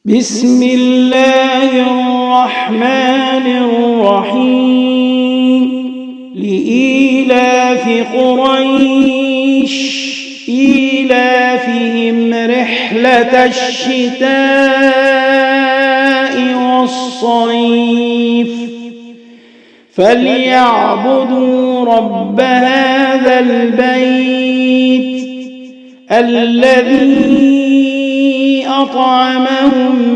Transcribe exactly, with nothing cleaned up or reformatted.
بسم الله الرحمن الرحيم لإيلاف قريش إيلافهم رحلة الشتاء والصيف فليعبدوا رب هذا البيت الذي أطعمهم